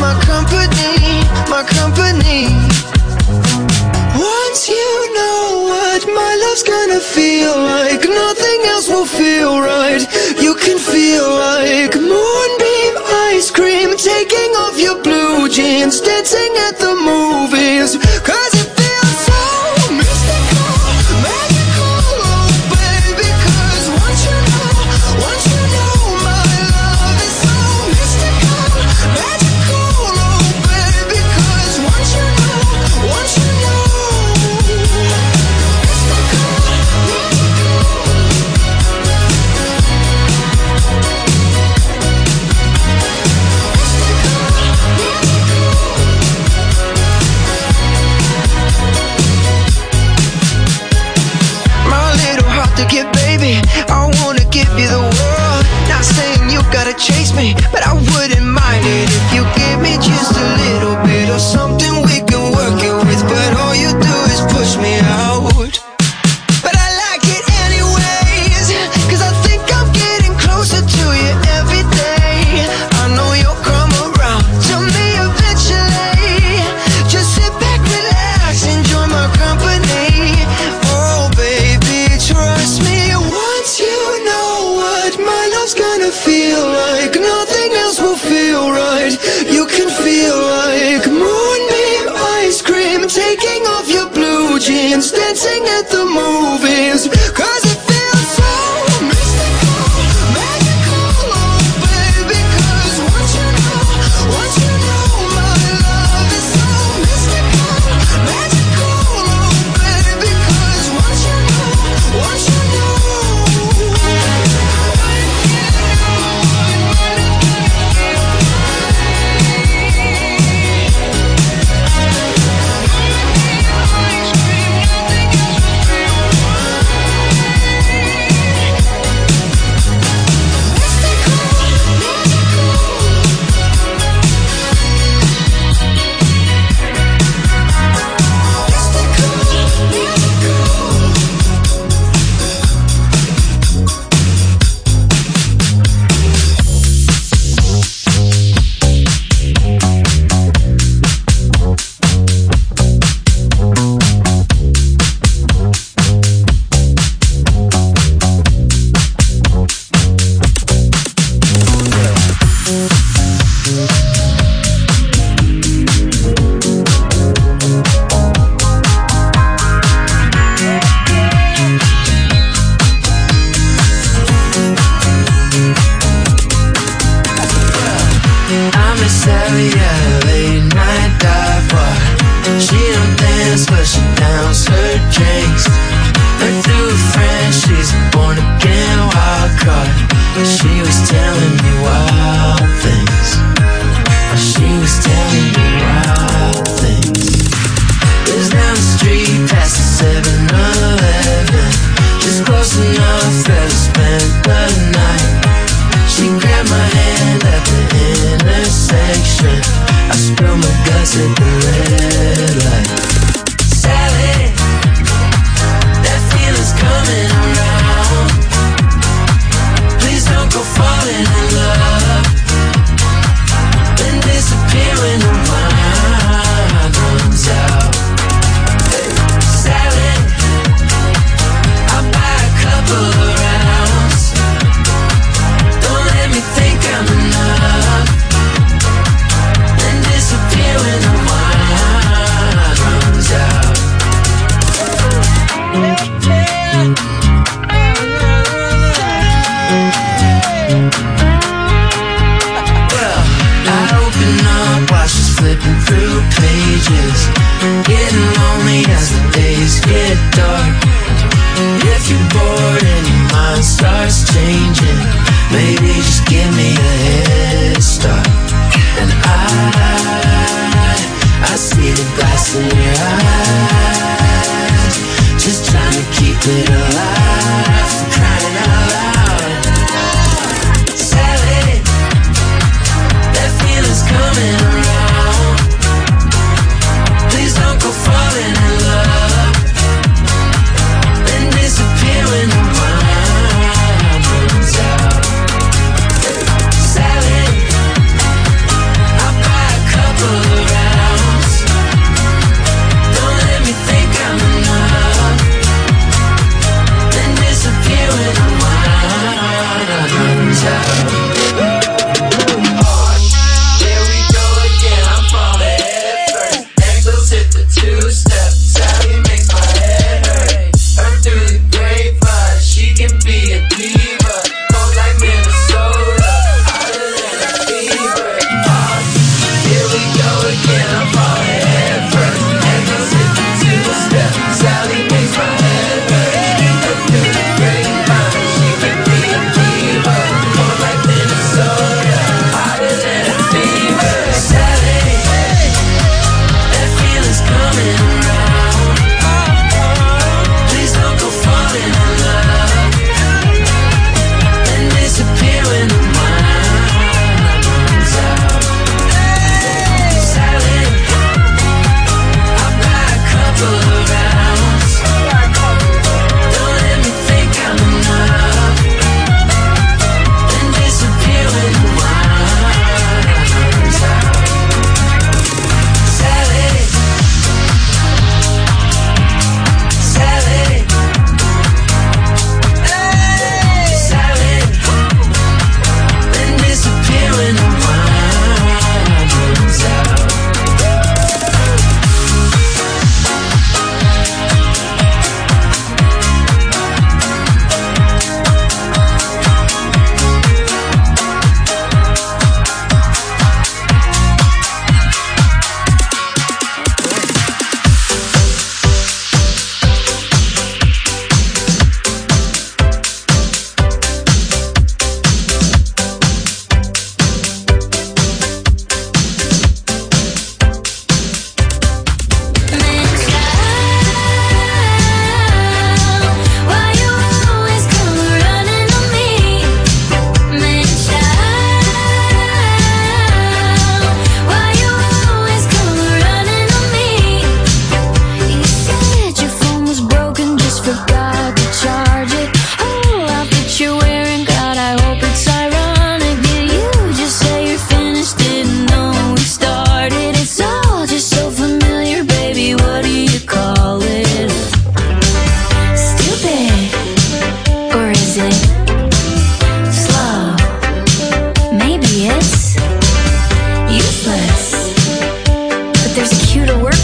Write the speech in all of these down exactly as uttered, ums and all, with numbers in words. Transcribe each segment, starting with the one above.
my company, my company. Once you know what my love's gonna feel like, nothing else will feel right. You can feel like moonbeam ice cream, taking off your blue jeans, dancing at the movies. Cause it feels so mystical, magical, oh baby. Cause once you know, once you know my love is so mystical, magical, oh baby. Cause once you know, once you know to get, baby, I wanna give you the world. Not saying you gotta chase me, but I wouldn't mind it if you give me just a little bit of something we can work it with. But all you do is push me out. But I like it anyways, cause I think I'm getting closer to you every day. I know you'll come around to me eventually. Just sit back, relax, enjoy my company. Oh baby, trust me, once you know what my love's gonna feel like, nothing else will feel right. You can feel like moonbeam ice cream, taking off your blue jeans, dancing at the movies. Cause it feels so mystical, magical, oh baby. Cause once you know, once you know my love is so mystical, magical, oh baby. Cause once you know, once you know. Think I'm enough, then disappear when the wine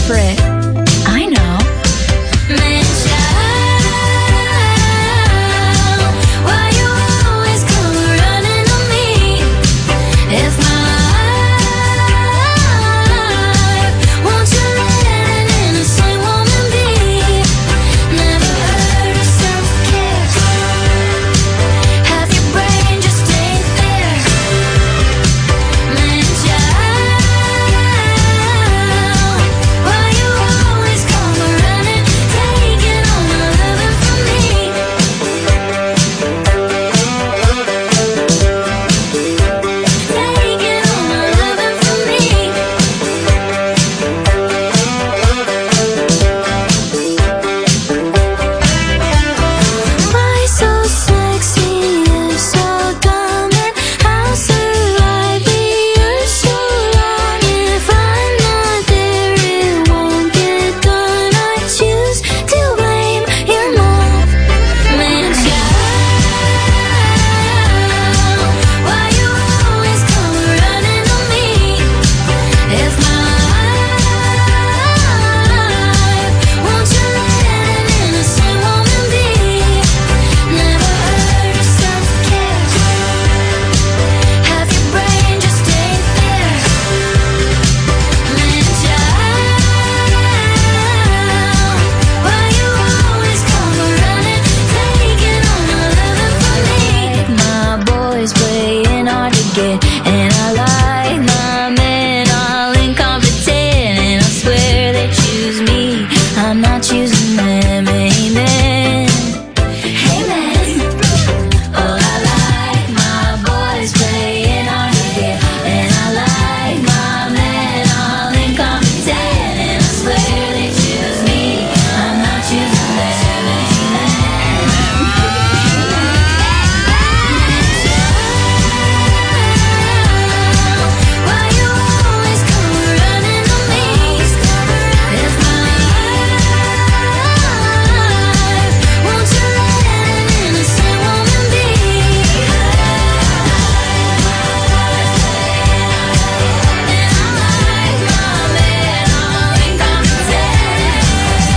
desperate. I know. Man, child, why you always come running to me? If my life, won't you let an innocent woman be? Never heard of self-care. Have your brain just ain't there. Man, child, why you always come running, taking all my loving from me? Taking all my loving from me. Why so sexy, you're so dumb, and I'll survive, but you're so wrong. If I'm not there, it won't get done. I choose to blame your mom. Man, child, why you always come running to me? If my life, won't you let an innocent woman be? Never heard of self-care. Have your brain just ain't there. Man, child, why you always come running, taking all my loving from me? My boys playing hard to get, and I like my men all incompetent, and I swear they choose me, I'm not choosing them. Amen. Amen. Oh, I like my boys playing hard to get, and I like my men all incompetent, and I swear they choose me, I'm not choosing them. Why you always come running to me? If my life, won't you let an innocent woman be? And I like my men all incompetent.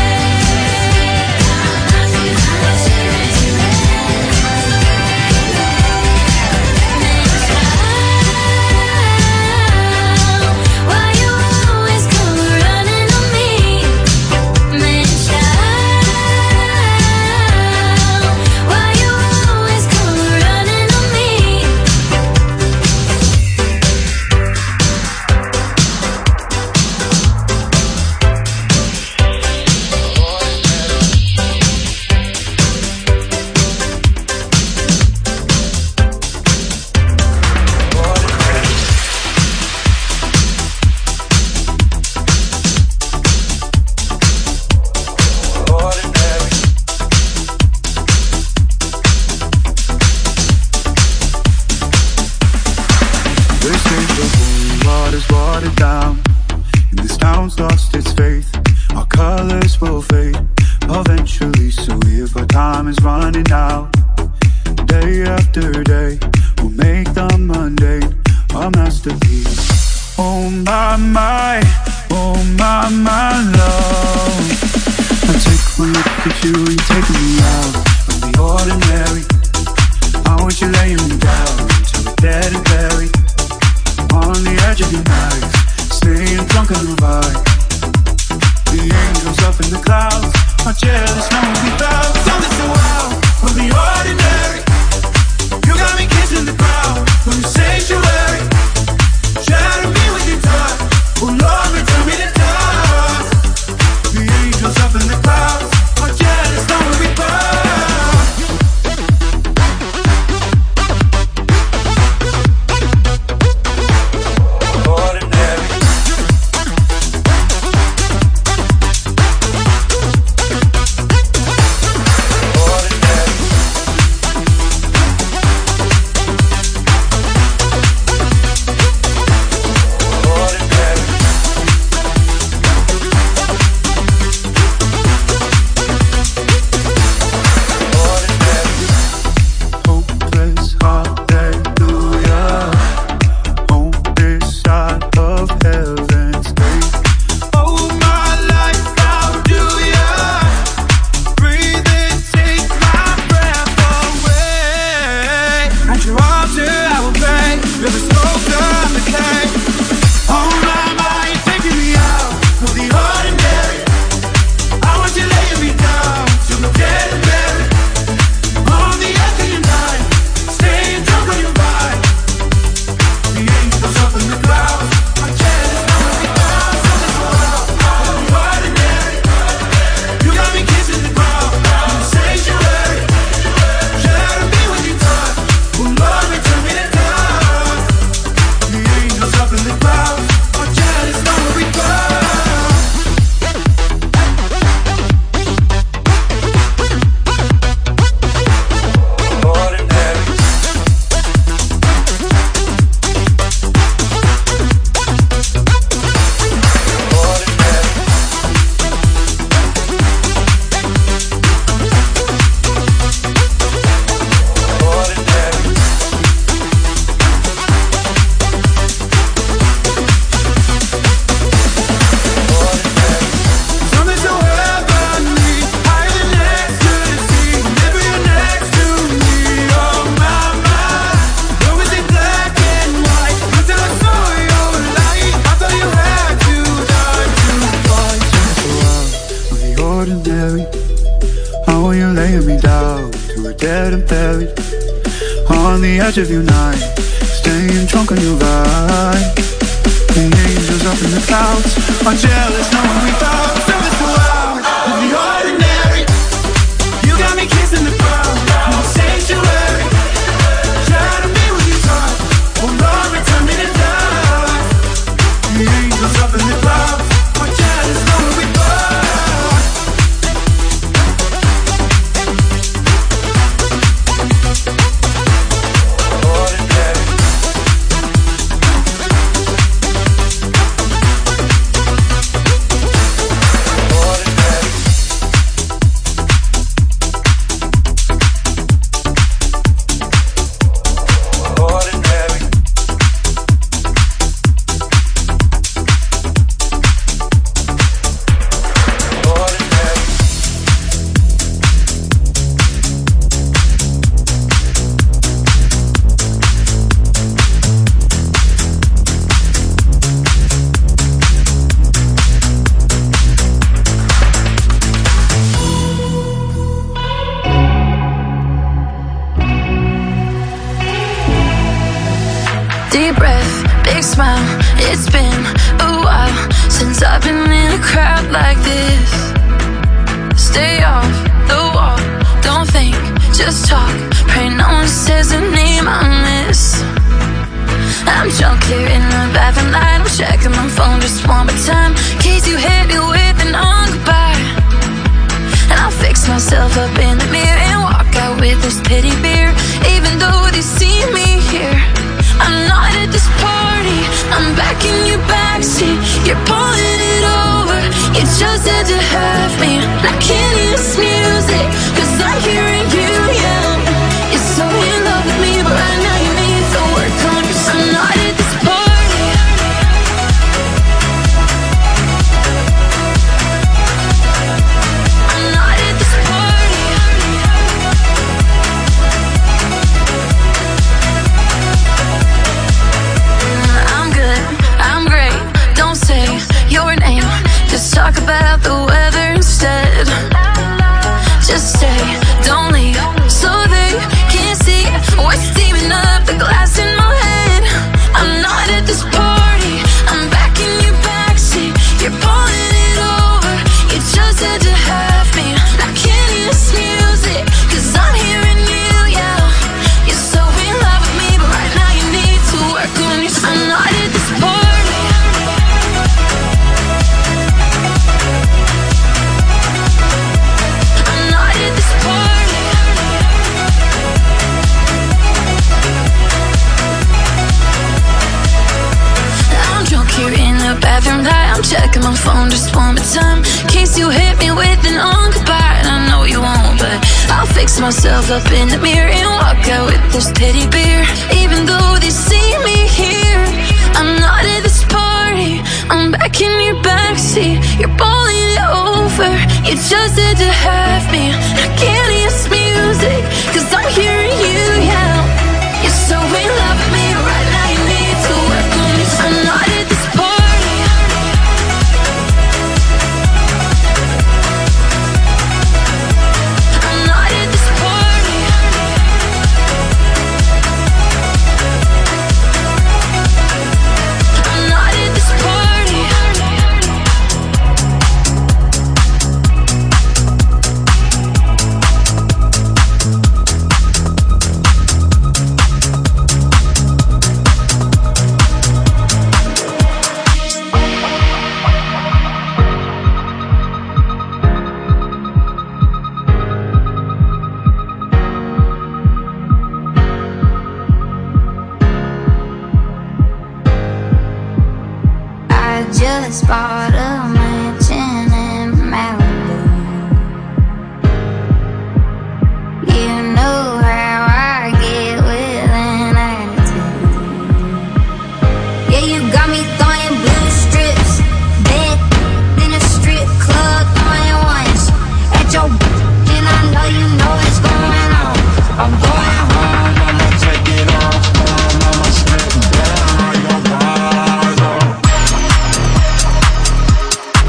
Why you always come running to me? Man, child, why you always come running to me? They say the whole world is watered down, and this town's lost its faith. Our colors will fade eventually, so if our time is running out, day after day, we'll make the mundane a masterpiece. Oh my, my, oh my, my love. I take one look at you and you're taking me out of the ordinary. I want you laying me down till we're dead and buried. On the edge of your night, staying drunk on the vibe. The angels up in the clouds are jealous, no one without. Something so wild from the ordinary. You got me kissing the ground from the sanctuary. Shatter me with your touch, oh Lord, return me to dust. The angels up in the clouds are jealous, no one without. Ordinary. ordinary. How are you laying me down to a dead and buried? On the edge of your night, staying drunk on your ride. The angels up in the clouds are jealous knowing we found something so out of the ordinary. You got me kissing the ground, no sanctuary. Try to be what you taught, oh Lord, return me to die. The angels up in the clouds are jealous knowing we found. Deep breath, big smile. It's been a while since I've been in a crowd like this. Stay off the wall, don't think, just talk. Pray no one says the name I miss. I'm drunk here in the bathroom light. I'm checking my phone just one more time, in case you hit me with an on goodbye. And I'll fix myself up in the mirror and walk out with this pity beer. Even though they see me here, I'm not at this party, I'm back in your backseat. You're pulling it over, you just had to have me. I can't hear this music, cause I'm hearing you yell. You're so in love with me, but right now you need to work on yourself. I'm not at this party. I'm not at this party. I'm good, I'm great, don't say your name. Just talk about the weather instead. Just stay, don't leave, so they can't see what's steaming up the glass in my head. I'm not at this party, I'm back in your backseat. You're pulling it over, you just had to have me. I can't hear this music, cause I'm hearing you yell. You're so in love with me, but right now you need to work on yourself. I'm not at this party. I'm not at this party. I'm drunk here in the bathroom light. I'm checking my phone just one more time, in case you hit me with an on goodbye. And I know you won't, but I'll fix myself up in the mirror and walk out with this pity beer. Even though they see me here, I'm not at this party, I'm back in your backseat. You're pulling it over, you just had to have me. I can't hear this music, cause I'm hearing you yell. You're so in love with me, right now you need to work on yourself. I'm not at this party. I'm not at this party. I'm not at this party. I just bought a mansion in Malibu. You know how I get with an attitude. Yeah, you got me throwing blue strips, bed in a strip club, throwing ones at your and I know you know what's going on. I'm going home, I'ma take it off, I'ma strip down your bottom.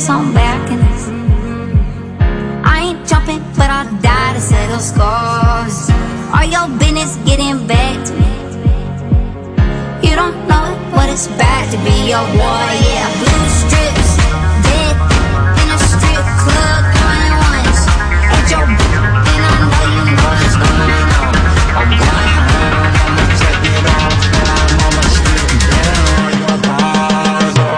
on back in this. I ain't jumping, but I'll die to settle scores. All your business getting back to me. You don't know what it's bad to be a warrior. Yeah, blue strips, dead in a strip club, going once. At your b- and I know you know what's going on. I'm going home, I'ma take it off, and I'm I'ma strip down your bars off.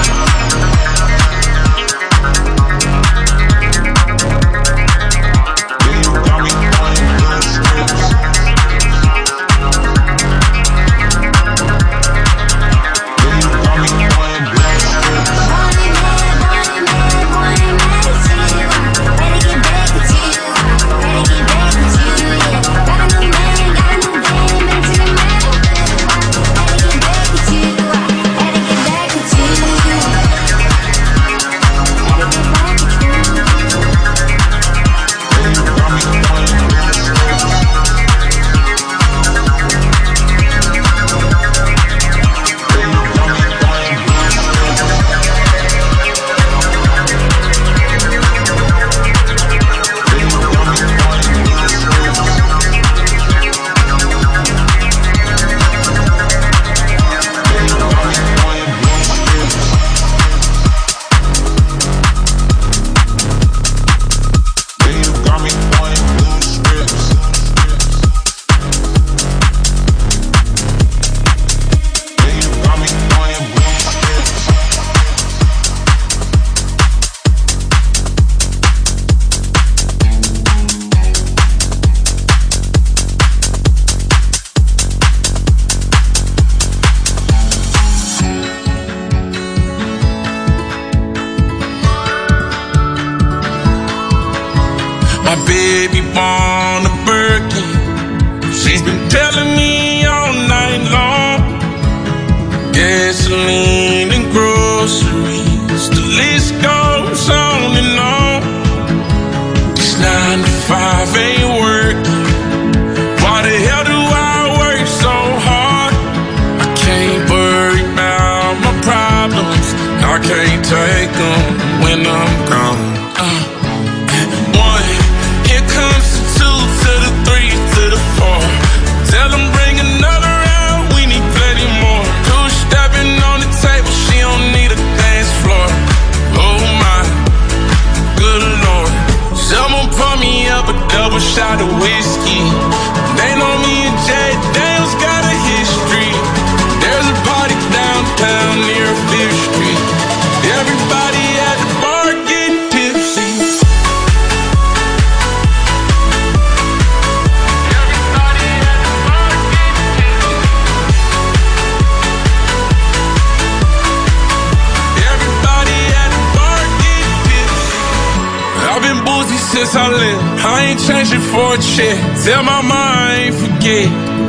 Tell my mind, ain't forget.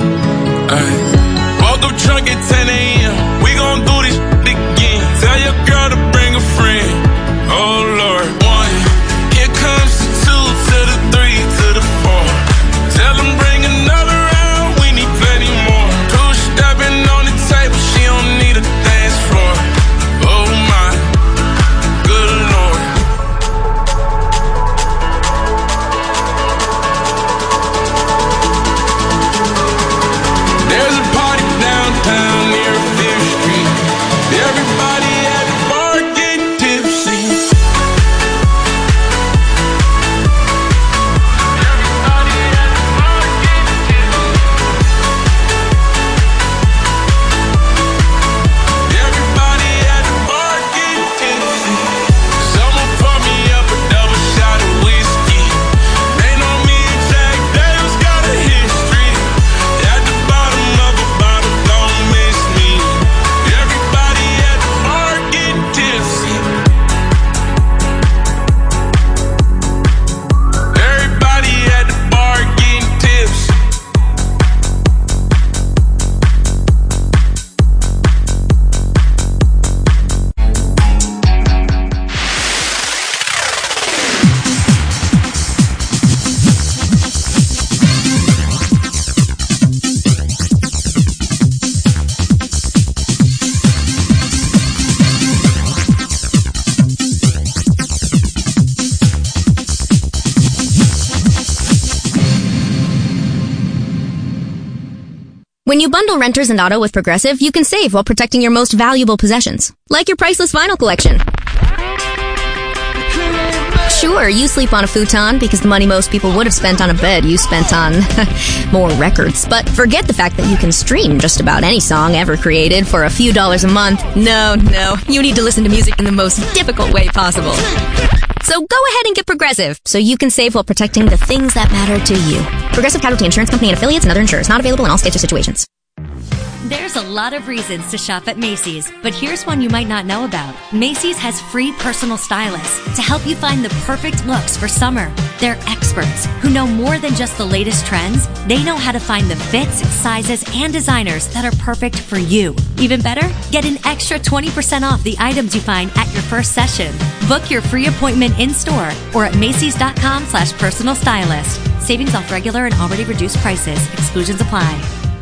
Ay. Woke up drunk at ten a.m. We gon' do this again. Tell your girl to bring a friend. Oh Lord. One, here comes the two to the three to the four. Tell them bring another round. We need plenty more. Two stepping on the table. She don't need a dance floor. Oh my, good Lord. There's a party downtown near Fifth When you bundle renters and auto with Progressive, you can save while protecting your most valuable possessions, like your priceless vinyl collection. Sure, you sleep on a futon because the money most people would have spent on a bed you spent on more records. But forget the fact that you can stream just about any song ever created for a few dollars a month. No, no, you need to listen to music in the most difficult way possible. So go ahead and get Progressive so you can save while protecting the things that matter to you. Progressive Casualty Insurance Company and affiliates and other insurers. Not available in all states or situations. There's a lot of reasons to shop at Macy's, but here's one you might not know about. Macy's has free personal stylists to help you find the perfect looks for summer. They're experts who know more than just the latest trends. They know how to find the fits, sizes, and designers that are perfect for you. Even better, get an extra twenty percent off the items you find at your first session. Book your free appointment in-store or at Macy's.com slash personal stylist. Savings off regular and already reduced prices. Exclusions apply.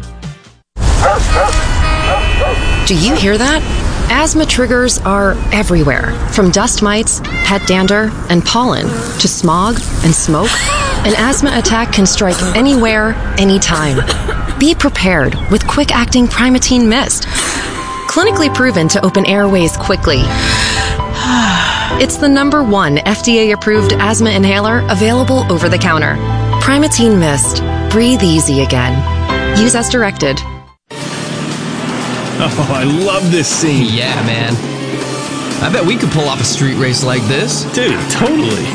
Do you hear that? Asthma triggers are everywhere, from dust mites, pet dander, and pollen, to smog and smoke. An asthma attack can strike anywhere, anytime. Be prepared with quick-acting Primatene Mist. Clinically proven to open airways quickly. It's the number one F D A-approved asthma inhaler available over the counter. Primatene Mist. Breathe easy again. Use as directed. Oh, I love this scene. Yeah, man. I bet we could pull off a street race like this. Dude, totally.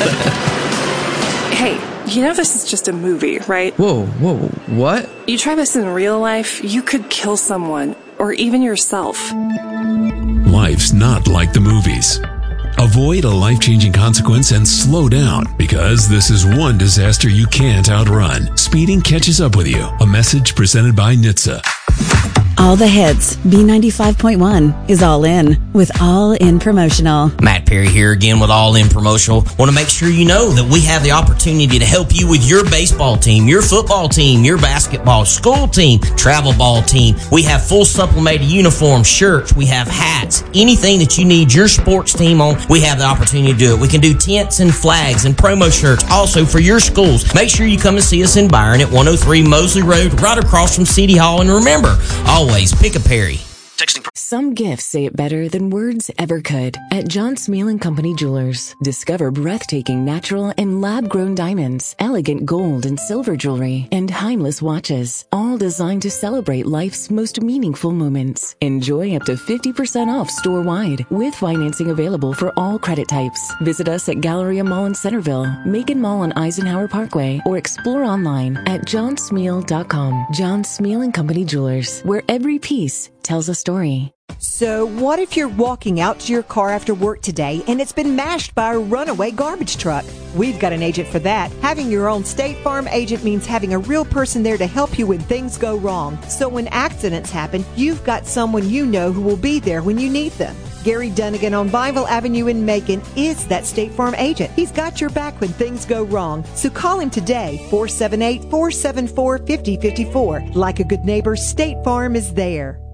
Hey, you know this is just a movie, right? Whoa, whoa, what? You try this in real life, you could kill someone, or even yourself. Life's not like the movies. Avoid a life-changing consequence and slow down, because this is one disaster you can't outrun. Speeding catches up with you. A message presented by N H T S A. All the hits. B ninety-five point one is All In with All In Promotional. Matt Perry here again with All In Promotional. Want to make sure you know that we have the opportunity to help you with your baseball team, your football team, your basketball, school team, travel ball team. We have full supplemented uniforms, shirts, we have hats, anything that you need your sports team on, we have the opportunity to do it. We can do tents and flags and promo shirts also for your schools. Make sure you come and see us in Byron at one oh three Mosley Road, right across from City Hall. And remember, always Always pick a Perry. Some gifts say it better than words ever could. At John Smeal and Company Jewelers, discover breathtaking natural and lab-grown diamonds, elegant gold and silver jewelry, and timeless watches, all designed to celebrate life's most meaningful moments. Enjoy up to fifty percent off store-wide, with financing available for all credit types. Visit us at Galleria Mall in Centerville, Macon Mall on Eisenhower Parkway, or explore online at john smeal dot com. John Smeal and Company Jewelers, where every piece tells a story. So what if you're walking out to your car after work today and it's been mashed by a runaway garbage truck? We've got an agent for that. Having your own State Farm agent means having a real person there to help you when things go wrong. So when accidents happen, you've got someone you know who will be there when you need them. Gary Dunnigan on Bible Avenue in Macon is that State Farm agent. He's got your back when things go wrong. So call him today, four seven eight, four seven four, five oh five four. Like a good neighbor, State Farm is there.